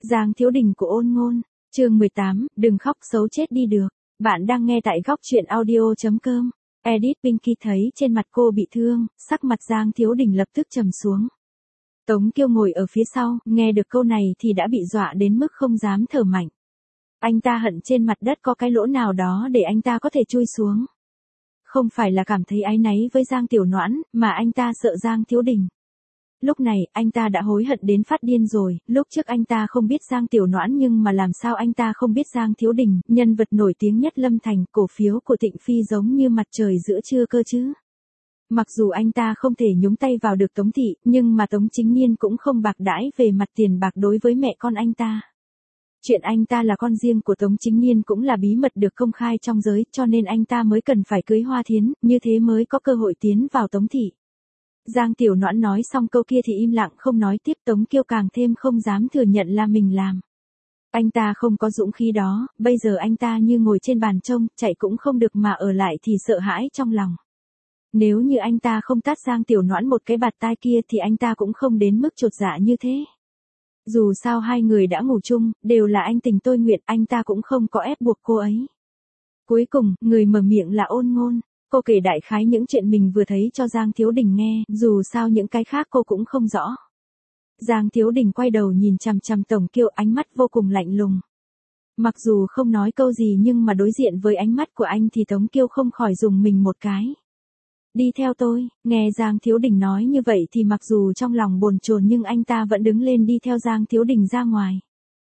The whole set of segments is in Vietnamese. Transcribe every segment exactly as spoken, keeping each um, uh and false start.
Giang Thiếu Đình của Ôn Ngôn, chương mười tám, đừng khóc xấu chết đi được. Bạn đang nghe tại góc truyện audio chấm com. Edit Pinky thấy trên mặt cô bị thương, sắc mặt Giang Thiếu Đình lập tức trầm xuống. Tống Kiêu ngồi ở phía sau, nghe được câu này thì đã bị dọa đến mức không dám thở mạnh. Anh ta hận trên mặt đất có cái lỗ nào đó để anh ta có thể chui xuống. Không phải là cảm thấy áy náy với Giang Tiểu Noãn, mà anh ta sợ Giang Thiếu Đình. Lúc này, anh ta đã hối hận đến phát điên rồi, lúc trước anh ta không biết Giang Tiểu Noãn nhưng mà làm sao anh ta không biết Giang Thiếu Đình, nhân vật nổi tiếng nhất Lâm Thành, cổ phiếu của Tịnh Phi giống như mặt trời giữa trưa cơ chứ. Mặc dù anh ta không thể nhúng tay vào được Tống Thị, nhưng mà Tống Chính Niên cũng không bạc đãi về mặt tiền bạc đối với mẹ con anh ta. Chuyện anh ta là con riêng của Tống Chính Niên cũng là bí mật được công khai trong giới, cho nên anh ta mới cần phải cưới Hoa Thiến, như thế mới có cơ hội tiến vào Tống Thị. Giang Tiểu Noãn nói xong câu kia thì im lặng không nói tiếp. Tống Kiêu càng thêm không dám thừa nhận là mình làm. Anh ta không có dũng khí đó, bây giờ anh ta như ngồi trên bàn trông, chạy cũng không được mà ở lại thì sợ hãi trong lòng. Nếu như anh ta không tát Giang Tiểu Noãn một cái bạt tai kia thì anh ta cũng không đến mức chột dạ như thế. Dù sao hai người đã ngủ chung, đều là anh tình tôi nguyện, anh ta cũng không có ép buộc cô ấy. Cuối cùng, người mở miệng là Ôn Ngôn. Cô kể đại khái những chuyện mình vừa thấy cho Giang Thiếu Đình nghe, dù sao những cái khác cô cũng không rõ. Giang Thiếu Đình quay đầu nhìn chằm chằm Tống Kiêu, ánh mắt vô cùng lạnh lùng. Mặc dù không nói câu gì nhưng mà đối diện với ánh mắt của anh thì Tống Kiêu không khỏi dùng mình một cái. Đi theo tôi, nghe Giang Thiếu Đình nói như vậy thì mặc dù trong lòng bồn chồn nhưng anh ta vẫn đứng lên đi theo Giang Thiếu Đình ra ngoài.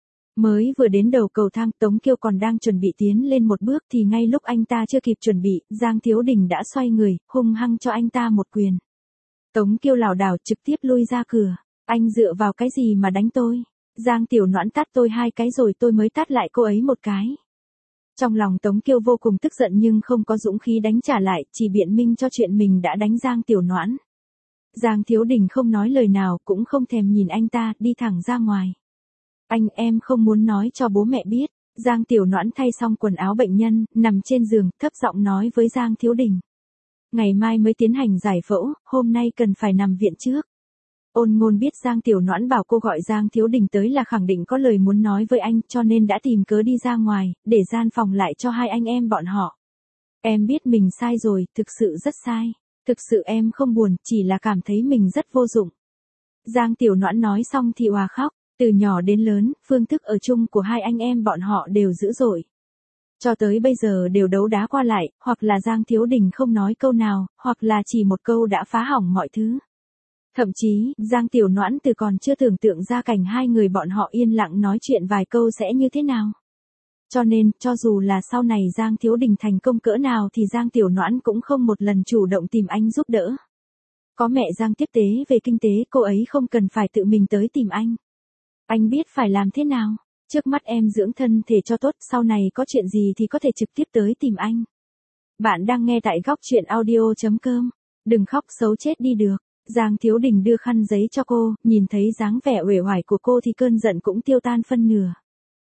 Mới vừa đến đầu cầu thang, Tống Kiêu còn đang chuẩn bị tiến lên một bước thì ngay lúc anh ta chưa kịp chuẩn bị, Giang Thiếu Đình đã xoay người, hung hăng cho anh ta một quyền. Tống Kiêu lảo đảo trực tiếp lui ra cửa. Anh dựa vào cái gì mà đánh tôi? Giang Tiểu Noãn tát tôi hai cái rồi tôi mới tát lại cô ấy một cái. Trong lòng Tống Kiêu vô cùng tức giận nhưng không có dũng khí đánh trả lại, chỉ biện minh cho chuyện mình đã đánh Giang Tiểu Noãn. Giang Thiếu Đình không nói lời nào, cũng không thèm nhìn anh ta, đi thẳng ra ngoài. Anh em không muốn nói cho bố mẹ biết. Giang Tiểu Noãn thay xong quần áo bệnh nhân, nằm trên giường, thấp giọng nói với Giang Thiếu Đình. Ngày mai mới tiến hành giải phẫu, hôm nay cần phải nằm viện trước. Ôn Ngôn biết Giang Tiểu Noãn bảo cô gọi Giang Thiếu Đình tới là khẳng định có lời muốn nói với anh, cho nên đã tìm cớ đi ra ngoài, để gian phòng lại cho hai anh em bọn họ. Em biết mình sai rồi, thực sự rất sai. Thực sự em không buồn, chỉ là cảm thấy mình rất vô dụng. Giang Tiểu Noãn nói xong thì òa khóc. Từ nhỏ đến lớn, phương thức ở chung của hai anh em bọn họ đều dữ dội. Cho tới bây giờ đều đấu đá qua lại, hoặc là Giang Thiếu Đình không nói câu nào, hoặc là chỉ một câu đã phá hỏng mọi thứ. Thậm chí, Giang Tiểu Noãn từ còn chưa tưởng tượng ra cảnh hai người bọn họ yên lặng nói chuyện vài câu sẽ như thế nào. Cho nên, cho dù là sau này Giang Thiếu Đình thành công cỡ nào thì Giang Tiểu Noãn cũng không một lần chủ động tìm anh giúp đỡ. Có mẹ Giang tiếp tế về kinh tế, cô ấy không cần phải tự mình tới tìm anh. Anh biết phải làm thế nào. Trước mắt em dưỡng thân thể cho tốt, sau này có chuyện gì thì có thể trực tiếp tới tìm anh. Bạn đang nghe tại góc truyện audio chấm com. Đừng khóc xấu chết đi được. Giang Thiếu Đình đưa khăn giấy cho cô, nhìn thấy dáng vẻ uể oải của cô thì cơn giận cũng tiêu tan phân nửa.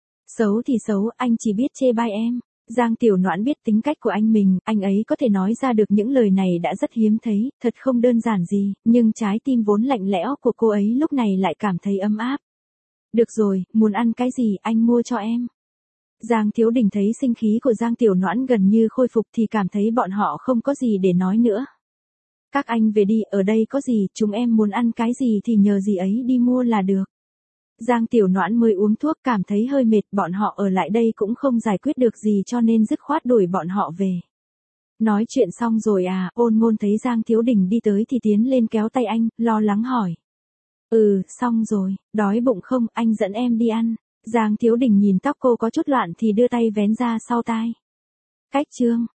Xấu thì xấu, anh chỉ biết chê bai em. Giang Tiểu Noãn biết tính cách của anh mình, anh ấy có thể nói ra được những lời này đã rất hiếm thấy, thật không đơn giản gì, nhưng trái tim vốn lạnh lẽo của cô ấy lúc này lại cảm thấy ấm áp. Được rồi, muốn ăn cái gì anh mua cho em. Giang Thiếu Đình thấy sinh khí của Giang Tiểu Noãn gần như khôi phục thì cảm thấy bọn họ không có gì để nói nữa. Các anh về đi, ở đây có gì, chúng em muốn ăn cái gì thì nhờ gì ấy đi mua là được. Giang Tiểu Noãn mới uống thuốc cảm thấy hơi mệt, bọn họ ở lại đây cũng không giải quyết được gì cho nên dứt khoát đuổi bọn họ về. Nói chuyện xong rồi à, Ôn Ngôn thấy Giang Thiếu Đình đi tới thì tiến lên kéo tay anh, lo lắng hỏi. Ừ, xong rồi, đói bụng không, anh dẫn em đi ăn. Giang Thiếu Đình nhìn tóc cô có chút loạn thì đưa tay vén ra sau tai. Cách chương.